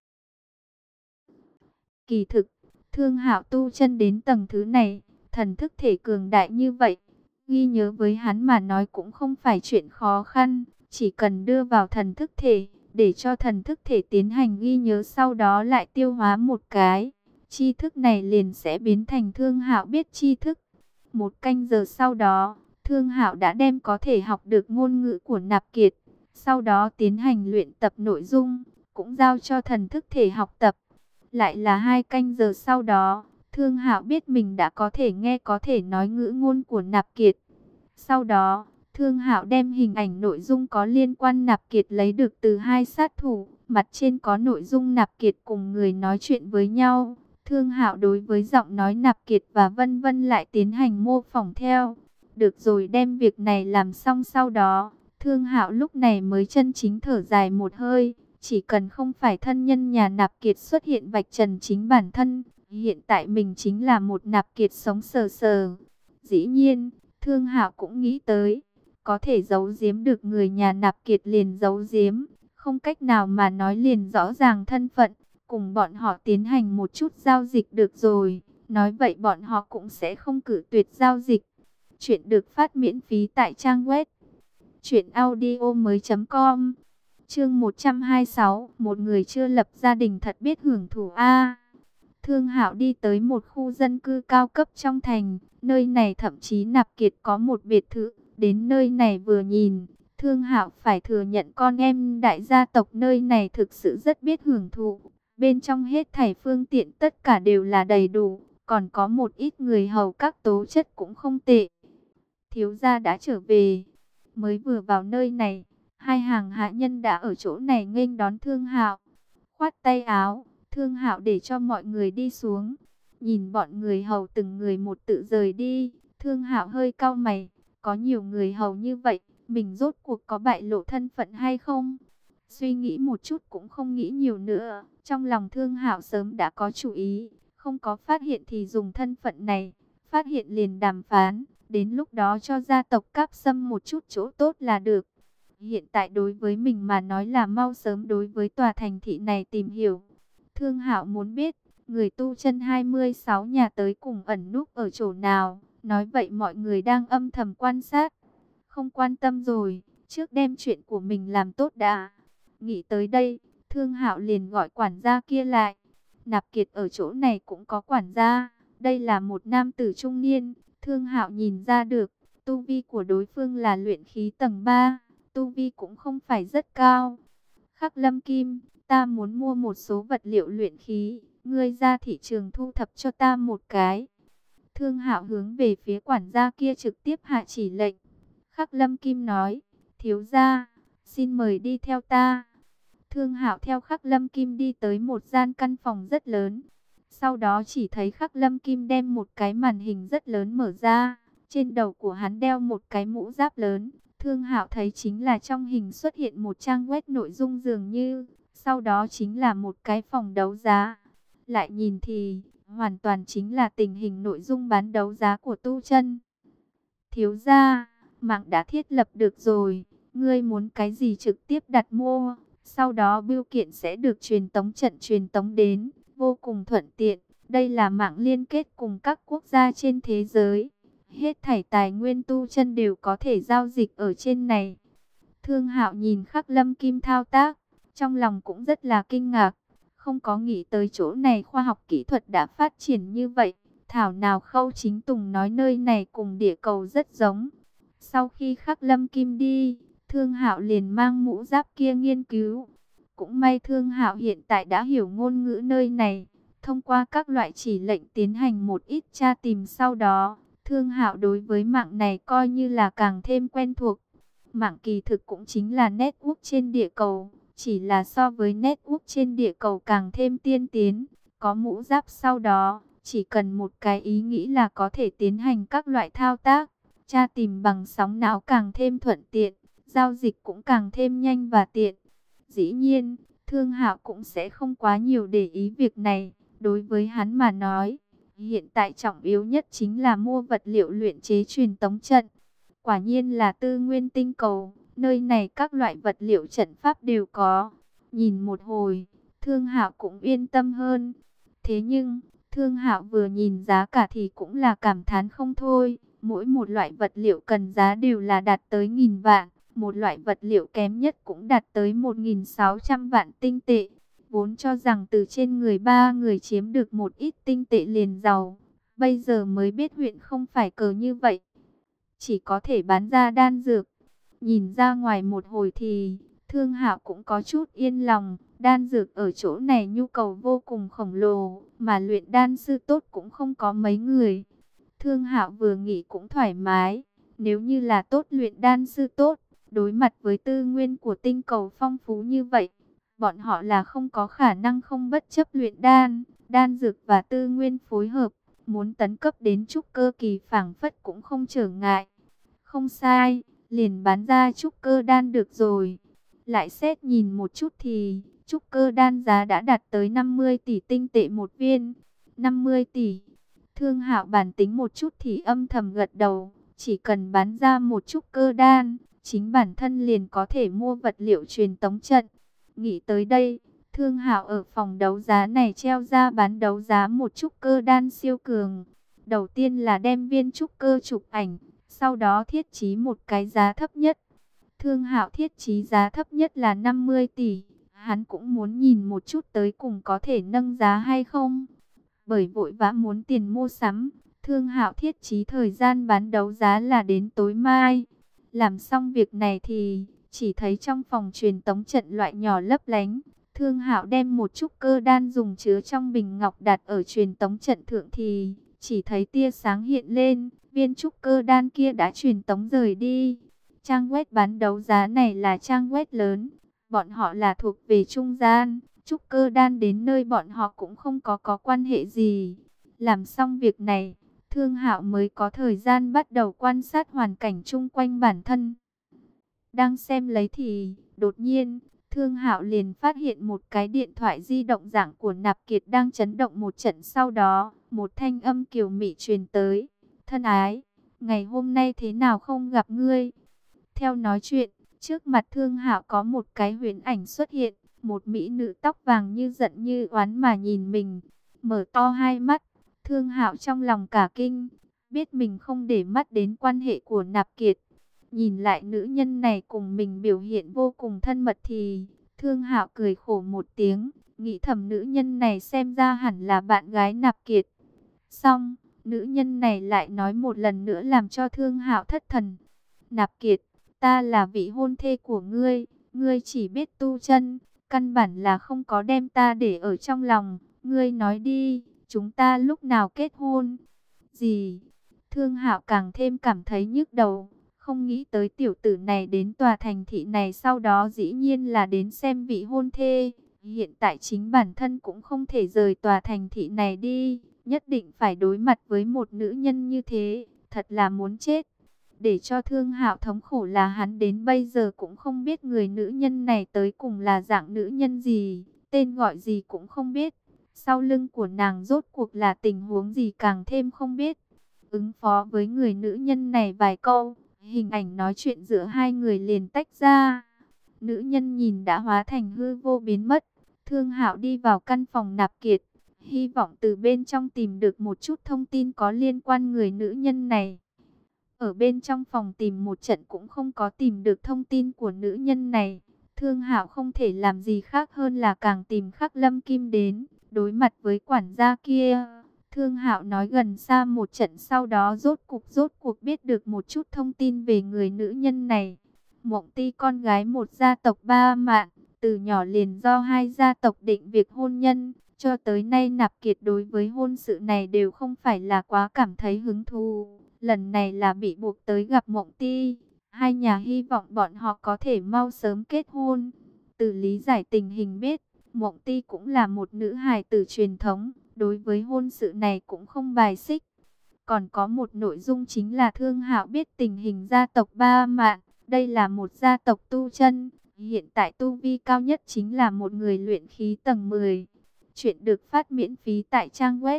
Kỳ thực, Thương Hạo tu chân đến tầng thứ này, thần thức thể cường đại như vậy, ghi nhớ với hắn mà nói cũng không phải chuyện khó khăn, chỉ cần đưa vào thần thức thể, để cho thần thức thể tiến hành ghi nhớ sau đó lại tiêu hóa một cái. Tri thức này liền sẽ biến thành Thương Hạo biết tri thức. Một canh giờ sau đó, Thương Hạo đã đem có thể học được ngôn ngữ của Nạp Kiệt, sau đó tiến hành luyện tập nội dung, cũng giao cho thần thức thể học tập. Lại là 2 canh giờ sau đó, Thương Hạo biết mình đã có thể nghe có thể nói ngữ ngôn của Nạp Kiệt. Sau đó, Thương Hạo đem hình ảnh nội dung có liên quan Nạp Kiệt lấy được từ hai sát thủ, mặt trên có nội dung Nạp Kiệt cùng người nói chuyện với nhau. Thương Hạo đối với giọng nói Nạp Kiệt và vân vân lại tiến hành mô phỏng theo. Được rồi, đem việc này làm xong sau đó, Thương Hạo lúc này mới chân chính thở dài một hơi. Chỉ cần không phải thân nhân nhà Nạp Kiệt xuất hiện vạch trần chính bản thân, hiện tại mình chính là một Nạp Kiệt sống sờ sờ. Dĩ nhiên, Thương Hạo cũng nghĩ tới, có thể giấu giếm được người nhà Nạp Kiệt liền giấu giếm, không cách nào mà nói liền rõ ràng thân phận, cùng bọn họ tiến hành một chút giao dịch được rồi. Nói vậy bọn họ cũng sẽ không cự tuyệt giao dịch. Chuyện được phát miễn phí tại trang web truyệnaudiomoi.com. Chương 126, một người chưa lập gia đình thật biết hưởng thụ a. Thương Hạo đi tới một khu dân cư cao cấp trong thành, nơi này thậm chí Nạp Kiệt có một biệt thự, đến nơi này vừa nhìn, Thương Hạo phải thừa nhận con em đại gia tộc nơi này thực sự rất biết hưởng thụ, bên trong hết thảy phương tiện tất cả đều là đầy đủ, còn có một ít người hầu các tố chất cũng không tệ. Thiếu gia đã trở về. Mới vừa vào nơi này, hai hàng hạ nhân đã ở chỗ này nghênh đón Thương Hạo. Khoát tay áo, Thương Hạo để cho mọi người đi xuống. Nhìn bọn người hầu từng người một tự rời đi, Thương Hạo hơi cau mày, có nhiều người hầu như vậy, mình rốt cuộc có bại lộ thân phận hay không? Suy nghĩ một chút cũng không nghĩ nhiều nữa, trong lòng Thương Hạo sớm đã có chủ ý, không có phát hiện thì dùng thân phận này, phát hiện liền đàm phán, đến lúc đó cho gia tộc Cáp Sâm một chút chỗ tốt là được. Hiện tại đối với mình mà nói là mau sớm đối với tòa thành thị này tìm hiểu. Thương Hạo muốn biết, người tu chân 26 nhà tới cùng ẩn núp ở chỗ nào, nói vậy mọi người đang âm thầm quan sát. Không quan tâm rồi, trước đem chuyện của mình làm tốt đã. Nghĩ tới đây, Thương Hạo liền gọi quản gia kia lại. Nạp Kiệt ở chỗ này cũng có quản gia, đây là một nam tử trung niên, Thương Hạo nhìn ra được, tu vi của đối phương là luyện khí tầng 3, tu vi cũng không phải rất cao. Khắc Lâm Kim, ta muốn mua một số vật liệu luyện khí, ngươi ra thị trường thu thập cho ta một cái. Thương Hạo hướng về phía quản gia kia trực tiếp hạ chỉ lệnh. Khắc Lâm Kim nói, thiếu gia, xin mời đi theo ta. Thương Hạo theo Khắc Lâm Kim đi tới một gian căn phòng rất lớn. Sau đó chỉ thấy Khắc Lâm Kim đem một cái màn hình rất lớn mở ra. Trên đầu của hắn đeo một cái mũ giáp lớn. Thương Hạo thấy chính là trong hình xuất hiện một trang web nội dung dường như. Sau đó chính là một cái phòng đấu giá. Lại nhìn thì hoàn toàn chính là tình hình nội dung bán đấu giá của tu chân. Thiếu gia, mạng đã thiết lập được rồi. Ngươi muốn cái gì trực tiếp đặt mua. Sau đó bưu kiện sẽ được truyền tống trận truyền tống đến, vô cùng thuận tiện. Đây là mạng liên kết cùng các quốc gia trên thế giới. Hết thảy tài nguyên tu chân đều có thể giao dịch ở trên này. Thương Hạo nhìn Khắc Lâm Kim thao tác, trong lòng cũng rất là kinh ngạc. Không có nghĩ tới chỗ này khoa học kỹ thuật đã phát triển như vậy. Thảo nào Khâu Chính Tùng nói nơi này cùng địa cầu rất giống. Sau khi Khắc Lâm Kim đi, Thương Hạo liền mang mũ giáp kia nghiên cứu. Cũng may Thương Hạo hiện tại đã hiểu ngôn ngữ nơi này. Thông qua các loại chỉ lệnh tiến hành một ít tra tìm sau đó, Thương Hạo đối với mạng này coi như là càng thêm quen thuộc. Mạng kỳ thực cũng chính là network trên địa cầu, chỉ là so với network trên địa cầu càng thêm tiên tiến. Có mũ giáp sau đó, chỉ cần một cái ý nghĩ là có thể tiến hành các loại thao tác. Tra tìm bằng sóng não càng thêm thuận tiện, giao dịch cũng càng thêm nhanh và tiện. Dĩ nhiên, Thương Hạo cũng sẽ không quá nhiều để ý việc này. Đối với hắn mà nói, hiện tại trọng yếu nhất chính là mua vật liệu luyện chế truyền tống trận. Quả nhiên là Tư Nguyên Tinh Cầu, nơi này các loại vật liệu trận pháp đều có. Nhìn một hồi, Thương Hạo cũng yên tâm hơn. Thế nhưng, Thương Hạo vừa nhìn giá cả thì cũng là cảm thán không thôi. Mỗi một loại vật liệu cần giá đều là đạt tới 1000 vạn. Một loại vật liệu kém nhất cũng đạt tới 1600 vạn tinh tệ. Vốn cho rằng từ trên người ba người chiếm được một ít tinh tệ liền giàu. Bây giờ mới biết huyện không phải cờ như vậy. Chỉ có thể bán ra đan dược. Nhìn ra ngoài một hồi thì Thương Hạo cũng có chút yên lòng. Đan dược ở chỗ này nhu cầu vô cùng khổng lồ. Mà luyện đan sư tốt cũng không có mấy người. Thương Hạo vừa nghĩ cũng thoải mái. Nếu như là tốt luyện đan sư tốt, đối mặt với tư nguyên của tinh cầu phong phú như vậy, bọn họ là không có khả năng không bất chấp luyện đan. Đan dược và tư nguyên phối hợp, muốn tấn cấp đến trúc cơ kỳ phảng phất cũng không trở ngại. Không sai, liền bán ra trúc cơ đan được rồi. Lại xét nhìn một chút thì trúc cơ đan giá đã đạt tới 50 tỷ tinh tệ một viên. 50 tỷ. Thương Hạo bản tính một chút thì âm thầm gật đầu. Chỉ cần bán ra một trúc cơ đan, chính bản thân liền có thể mua vật liệu truyền tống trận. Nghĩ tới đây, Thương Hạo ở phòng đấu giá này treo ra bán đấu giá một trúc cơ đan siêu cường. Đầu tiên là đem viên trúc cơ chụp ảnh, sau đó thiết chí một cái giá thấp nhất. Thương Hạo thiết chí giá thấp nhất là 50 tỷ. Hắn cũng muốn nhìn một chút tới cùng có thể nâng giá hay không. Bởi vội vã muốn tiền mua sắm, Thương Hạo thiết chí thời gian bán đấu giá là đến tối mai. Làm xong việc này thì chỉ thấy trong phòng truyền tống trận loại nhỏ lấp lánh, Thương Hạo đem một trúc cơ đan dùng chứa trong bình ngọc đặt ở truyền tống trận thượng thì chỉ thấy tia sáng hiện lên, viên trúc cơ đan kia đã truyền tống rời đi. Trang web bán đấu giá này là trang web lớn, bọn họ là thuộc về trung gian, trúc cơ đan đến nơi bọn họ cũng không có quan hệ gì. Làm xong việc này, Thương Hạo mới có thời gian bắt đầu quan sát hoàn cảnh chung quanh bản thân. Đang xem lấy thì, đột nhiên, Thương Hạo liền phát hiện một cái điện thoại di động dạng của Nạp Kiệt đang chấn động một trận, sau đó, một thanh âm kiều mị truyền tới. Thân ái, ngày hôm nay thế nào không gặp ngươi? Theo nói chuyện, trước mặt Thương Hạo có một cái huyễn ảnh xuất hiện, một mỹ nữ tóc vàng như giận như oán mà nhìn mình, mở to hai mắt. Thương Hạo trong lòng cả kinh, biết mình không để mắt đến quan hệ của Nạp Kiệt. Nhìn lại nữ nhân này cùng mình biểu hiện vô cùng thân mật thì Thương Hạo cười khổ một tiếng, nghĩ thầm nữ nhân này xem ra hẳn là bạn gái Nạp Kiệt. Xong, nữ nhân này lại nói một lần nữa làm cho Thương Hạo thất thần. Nạp Kiệt, ta là vị hôn thê của ngươi, ngươi chỉ biết tu chân, căn bản là không có đem ta để ở trong lòng. Ngươi nói đi, chúng ta lúc nào kết hôn? Gì? Thương Hạo càng thêm cảm thấy nhức đầu. Không nghĩ tới tiểu tử này đến tòa thành thị này sau đó dĩ nhiên là đến xem vị hôn thê. Hiện tại chính bản thân cũng không thể rời tòa thành thị này đi. Nhất định phải đối mặt với một nữ nhân như thế. Thật là muốn chết. Để cho Thương Hạo thống khổ là hắn đến bây giờ cũng không biết người nữ nhân này tới cùng là dạng nữ nhân gì. Tên gọi gì cũng không biết. Sau lưng của nàng rốt cuộc là tình huống gì càng thêm không biết. Ứng phó với người nữ nhân này vài câu, hình ảnh nói chuyện giữa hai người liền tách ra. Nữ nhân nhìn đã hóa thành hư vô biến mất. Thương Hạo đi vào căn phòng Nạp Kiệt, hy vọng từ bên trong tìm được một chút thông tin có liên quan người nữ nhân này. Ở bên trong phòng tìm một trận cũng không có tìm được thông tin của nữ nhân này. Thương Hạo không thể làm gì khác hơn là càng tìm Khắc Lâm Kim đến. Đối mặt với quản gia kia, Thương Hạo nói gần xa một trận, sau đó rốt cuộc biết được một chút thông tin về người nữ nhân này. Mộng Ti con gái một gia tộc Ba Mạn, từ nhỏ liền do hai gia tộc định việc hôn nhân, cho tới nay Nạp Kiệt đối với hôn sự này đều không phải là quá cảm thấy hứng thú. Lần này là bị buộc tới gặp Mộng Ti, hai nhà hy vọng bọn họ có thể mau sớm kết hôn. Từ lý giải tình hình biết, Mộng Ti cũng là một nữ hài tử truyền thống, đối với hôn sự này cũng không bài xích. Còn có một nội dung chính là Thương Hạo biết tình hình gia tộc Ba Mạn, đây là một gia tộc tu chân, hiện tại tu vi cao nhất chính là một người luyện khí tầng 10. Chuyện được phát miễn phí tại trang web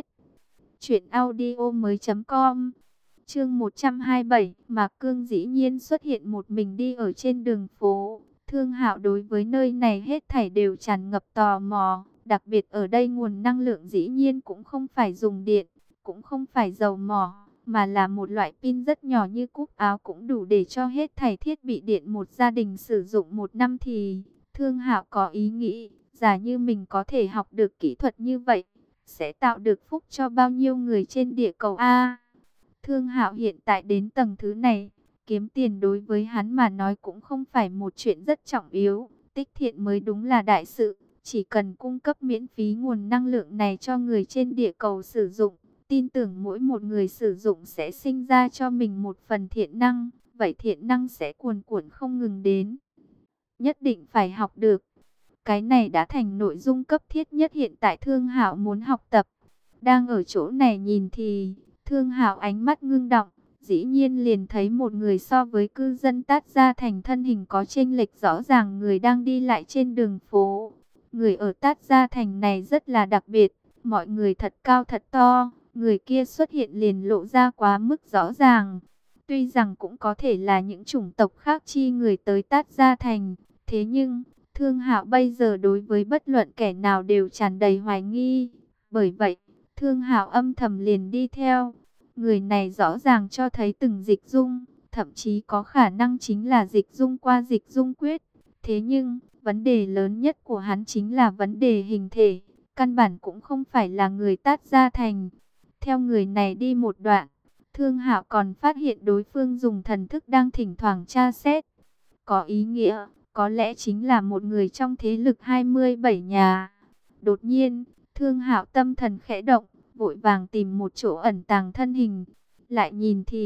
truyệnaudiomoi.com. Chương 127, Mạc Cương dĩ nhiên xuất hiện một mình đi ở trên đường phố. Thương Hạo đối với nơi này hết thảy đều tràn ngập tò mò, đặc biệt ở đây nguồn năng lượng dĩ nhiên cũng không phải dùng điện, cũng không phải dầu mỏ, mà là một loại pin rất nhỏ như cúc áo cũng đủ để cho hết thảy thiết bị điện một gia đình sử dụng một năm thì. Thương Hạo có ý nghĩ, giả như mình có thể học được kỹ thuật như vậy, sẽ tạo được phúc cho bao nhiêu người trên địa cầu A. Thương Hạo hiện tại đến tầng thứ này, kiếm tiền đối với hắn mà nói cũng không phải một chuyện rất trọng yếu, tích thiện mới đúng là đại sự. Chỉ cần cung cấp miễn phí nguồn năng lượng này cho người trên địa cầu sử dụng, tin tưởng mỗi một người sử dụng sẽ sinh ra cho mình một phần thiện năng, vậy thiện năng sẽ cuồn cuộn không ngừng đến. Nhất định phải học được. Cái này đã thành nội dung cấp thiết nhất hiện tại Thương Hạo muốn học tập. Đang ở chỗ này nhìn thì Thương Hạo ánh mắt ngưng động, dĩ nhiên liền thấy một người so với cư dân Tát Gia Thành thân hình có chênh lệch rõ ràng, người đang đi lại trên đường phố. Người ở Tát Gia Thành này rất là đặc biệt, mọi người thật cao thật to, người kia xuất hiện liền lộ ra quá mức rõ ràng. Tuy rằng cũng có thể là những chủng tộc khác chi người tới Tát Gia Thành, thế nhưng Thương Hạo bây giờ đối với bất luận kẻ nào đều tràn đầy hoài nghi. Bởi vậy, Thương Hạo âm thầm liền đi theo. Người này rõ ràng cho thấy từng dịch dung, thậm chí có khả năng chính là dịch dung qua dịch dung quyết. Thế nhưng, vấn đề lớn nhất của hắn chính là vấn đề hình thể, căn bản cũng không phải là người Tát Gia Thành. Theo người này đi một đoạn, Thương Hạo còn phát hiện đối phương dùng thần thức đang thỉnh thoảng tra xét. Có ý nghĩa, có lẽ chính là một người trong thế lực 27 nhà. Đột nhiên, Thương Hạo tâm thần khẽ động, vội vàng tìm một chỗ ẩn tàng thân hình. Lại nhìn thì,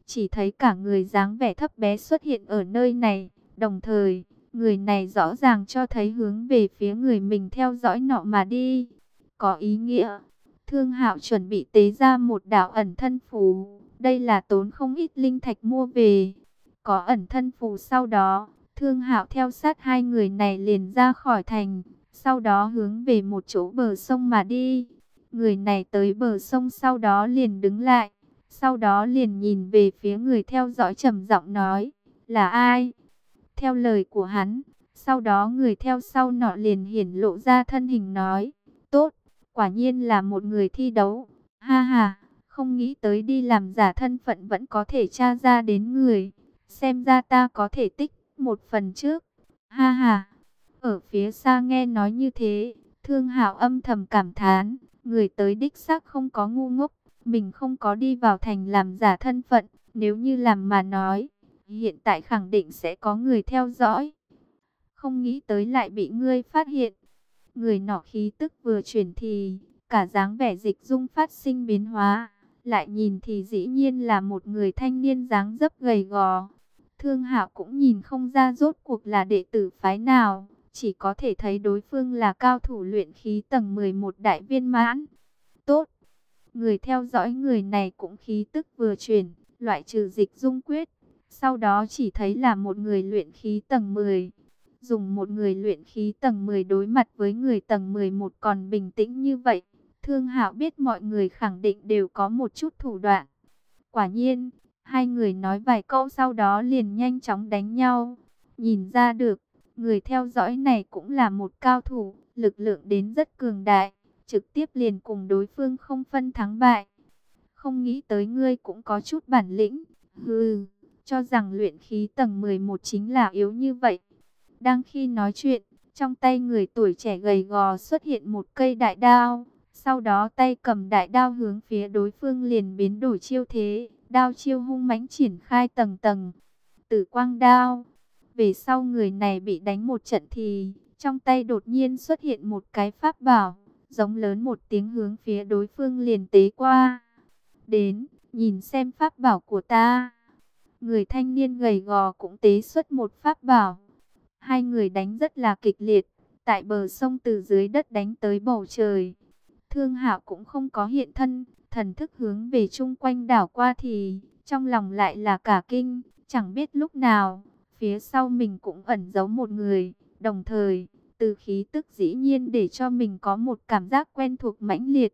chỉ thấy cả người dáng vẻ thấp bé xuất hiện ở nơi này. Đồng thời, người này rõ ràng cho thấy hướng về phía người mình theo dõi nọ mà đi. Có ý nghĩa, Thương Hạo chuẩn bị tế ra một đạo ẩn thân phù. Đây là tốn không ít linh thạch mua về. Có ẩn thân phù sau đó, Thương Hạo theo sát hai người này liền ra khỏi thành. Sau đó hướng về một chỗ bờ sông mà đi. Người này tới bờ sông sau đó liền đứng lại. Sau đó liền nhìn về phía người theo dõi trầm giọng nói, là ai? Theo lời của hắn, sau đó người theo sau nọ liền hiển lộ ra thân hình nói, tốt, quả nhiên là một người thi đấu. Ha ha, không nghĩ tới đi làm giả thân phận vẫn có thể tra ra đến người. Xem ra ta có thể tích một phần trước. Ha ha, ở phía xa nghe nói như thế, Thương Hạo âm thầm cảm thán, người tới đích xác không có ngu ngốc. Mình không có đi vào thành làm giả thân phận, nếu như làm mà nói, hiện tại khẳng định sẽ có người theo dõi. Không nghĩ tới lại bị ngươi phát hiện. Người nọ khí tức vừa chuyển thì, cả dáng vẻ dịch dung phát sinh biến hóa. Lại nhìn thì dĩ nhiên là một người thanh niên dáng dấp gầy gò. Thương Hạo cũng nhìn không ra rốt cuộc là đệ tử phái nào, chỉ có thể thấy đối phương là cao thủ luyện khí tầng 11 đại viên mãn. Tốt! Người theo dõi người này cũng khí tức vừa chuyển, loại trừ dịch dung quyết. Sau đó chỉ thấy là một người luyện khí tầng 10. Dùng một người luyện khí tầng 10 đối mặt với người tầng 11 còn bình tĩnh như vậy. Thương Hạo biết mọi người khẳng định đều có một chút thủ đoạn. Quả nhiên, hai người nói vài câu sau đó liền nhanh chóng đánh nhau. Nhìn ra được, người theo dõi này cũng là một cao thủ, lực lượng đến rất cường đại. Trực tiếp liền cùng đối phương không phân thắng bại. Không nghĩ tới ngươi cũng có chút bản lĩnh. Hừ, cho rằng luyện khí tầng 11 chính là yếu như vậy. Đang khi nói chuyện, trong tay người tuổi trẻ gầy gò xuất hiện một cây đại đao. Sau đó tay cầm đại đao hướng phía đối phương liền biến đổi chiêu thế. Đao chiêu hung mãnh triển khai tầng tầng. Tử quang đao. Về sau người này bị đánh một trận thì, trong tay đột nhiên xuất hiện một cái pháp bảo. Giống lớn một tiếng hướng phía đối phương liền tế qua. Đến, nhìn xem pháp bảo của ta. Người thanh niên gầy gò cũng tế xuất một pháp bảo. Hai người đánh rất là kịch liệt. Tại bờ sông từ dưới đất đánh tới bầu trời. Thương Hạo cũng không có hiện thân. Thần thức hướng về chung quanh đảo qua thì, trong lòng lại là cả kinh. Chẳng biết lúc nào, phía sau mình cũng ẩn giấu một người. Đồng thời, từ khí tức dĩ nhiên để cho mình có một cảm giác quen thuộc mãnh liệt.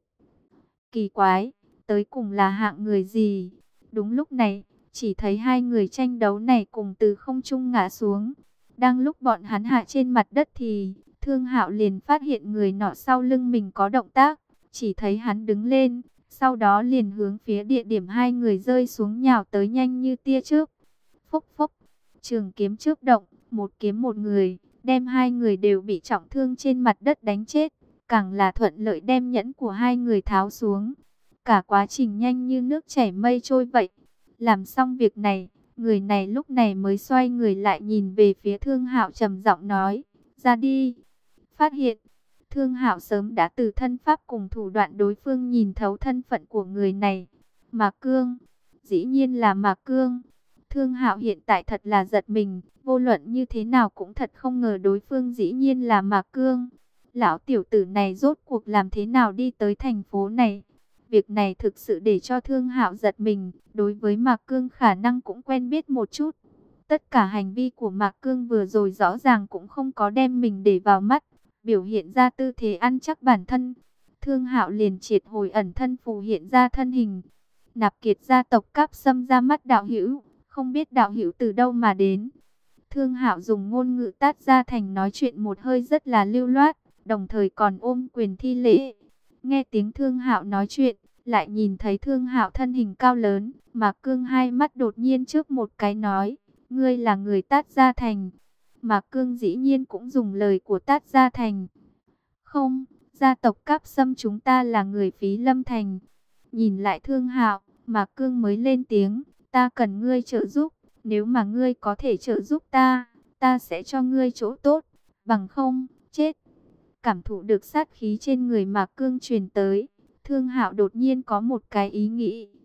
Kỳ quái, tới cùng là hạng người gì? Đúng lúc này, chỉ thấy hai người tranh đấu này cùng từ không trung ngã xuống. Đang lúc bọn hắn hạ trên mặt đất thì, Thương Hạo liền phát hiện người nọ sau lưng mình có động tác. Chỉ thấy hắn đứng lên, sau đó liền hướng phía địa điểm hai người rơi xuống nhào tới nhanh như tia chớp. Phốc phốc, trường kiếm chớp động, một kiếm một người. Đem hai người đều bị trọng thương trên mặt đất đánh chết. Càng là thuận lợi đem nhẫn của hai người tháo xuống. Cả quá trình nhanh như nước chảy mây trôi vậy. Làm xong việc này, người này lúc này mới xoay người lại nhìn về phía Thương Hạo trầm giọng nói, ra đi. Phát hiện, Thương Hạo sớm đã từ thân pháp cùng thủ đoạn đối phương nhìn thấu thân phận của người này. Mạc Cương, dĩ nhiên là Mạc Cương. Thương Hạo hiện tại thật là giật mình, vô luận như thế nào cũng thật không ngờ đối phương dĩ nhiên là Mạc Cương. Lão tiểu tử này rốt cuộc làm thế nào đi tới thành phố này? Việc này thực sự để cho Thương Hạo giật mình, đối với Mạc Cương khả năng cũng quen biết một chút. Tất cả hành vi của Mạc Cương vừa rồi rõ ràng cũng không có đem mình để vào mắt, biểu hiện ra tư thế ăn chắc bản thân. Thương Hạo liền triệt hồi ẩn thân phù hiện ra thân hình. Nạp Kiệt gia tộc Cáp Sâm ra mắt đạo hữu, không biết đạo hữu từ đâu mà đến. Thương Hạo dùng ngôn ngữ Tát Gia Thành nói chuyện một hơi rất là lưu loát, đồng thời còn ôm quyền thi lễ. Nghe tiếng Thương Hạo nói chuyện, lại nhìn thấy Thương Hạo thân hình cao lớn, Mạc Cương hai mắt đột nhiên chớp một cái nói, ngươi là người Tát Gia Thành. Mạc Cương dĩ nhiên cũng dùng lời của Tát Gia Thành. Không, gia tộc Cáp Sâm chúng ta là người Phí Lâm Thành. Nhìn lại Thương Hạo, Mạc Cương mới lên tiếng, ta cần ngươi trợ giúp. Nếu mà ngươi có thể trợ giúp ta, ta sẽ cho ngươi chỗ tốt, bằng không, chết. Cảm thụ được sát khí trên người Mạc Cương truyền tới, Thương Hạo đột nhiên có một cái ý nghĩ,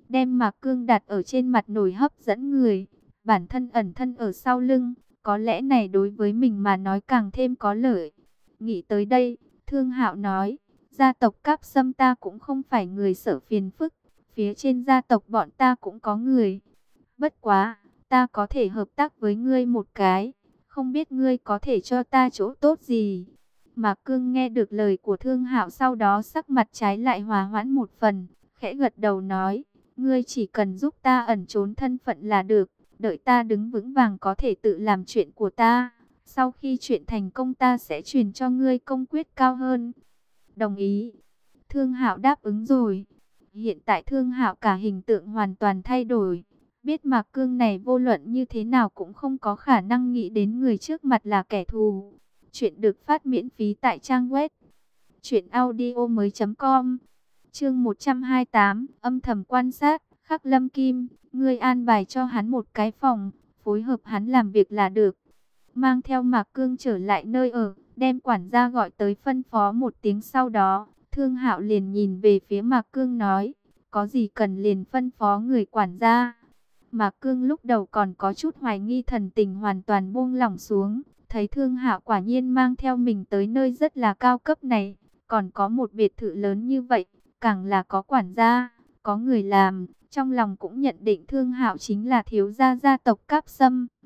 đem Mạc Cương đặt ở trên mặt nổi hấp dẫn người, bản thân ẩn thân ở sau lưng, có lẽ này đối với mình mà nói càng thêm có lợi. Nghĩ tới đây, Thương Hạo nói, gia tộc Cáp Sâm ta cũng không phải người sợ phiền phức, phía trên gia tộc bọn ta cũng có người. Bất quá, ta có thể hợp tác với ngươi một cái, không biết ngươi có thể cho ta chỗ tốt gì. Mạc Cương nghe được lời của Thương Hạo sau đó sắc mặt trái lại hòa hoãn một phần, khẽ gật đầu nói, ngươi chỉ cần giúp ta ẩn trốn thân phận là được, đợi ta đứng vững vàng có thể tự làm chuyện của ta. Sau khi chuyện thành công ta sẽ truyền cho ngươi công quyết cao hơn. Đồng ý. Thương Hạo đáp ứng rồi. Hiện tại Thương Hạo cả hình tượng hoàn toàn thay đổi. Biết Mạc Cương này vô luận như thế nào cũng không có khả năng nghĩ đến người trước mặt là kẻ thù. Chuyện được phát miễn phí tại trang web truyệnaudiomoi.com. Chương 128, âm thầm quan sát, Khắc Lâm Kim, ngươi an bài cho hắn một cái phòng, phối hợp hắn làm việc là được. Mang theo Mạc Cương trở lại nơi ở, đem quản gia gọi tới phân phó một tiếng sau đó, Thương Hạo liền nhìn về phía Mạc Cương nói, có gì cần liền phân phó người quản gia. Mạc Cương lúc đầu còn có chút hoài nghi, thần tình hoàn toàn buông lỏng xuống, thấy Thương Hạo quả nhiên mang theo mình tới nơi rất là cao cấp này, còn có một biệt thự lớn như vậy, càng là có quản gia, có người làm, trong lòng cũng nhận định Thương Hạo chính là thiếu gia gia tộc Cáp Sâm.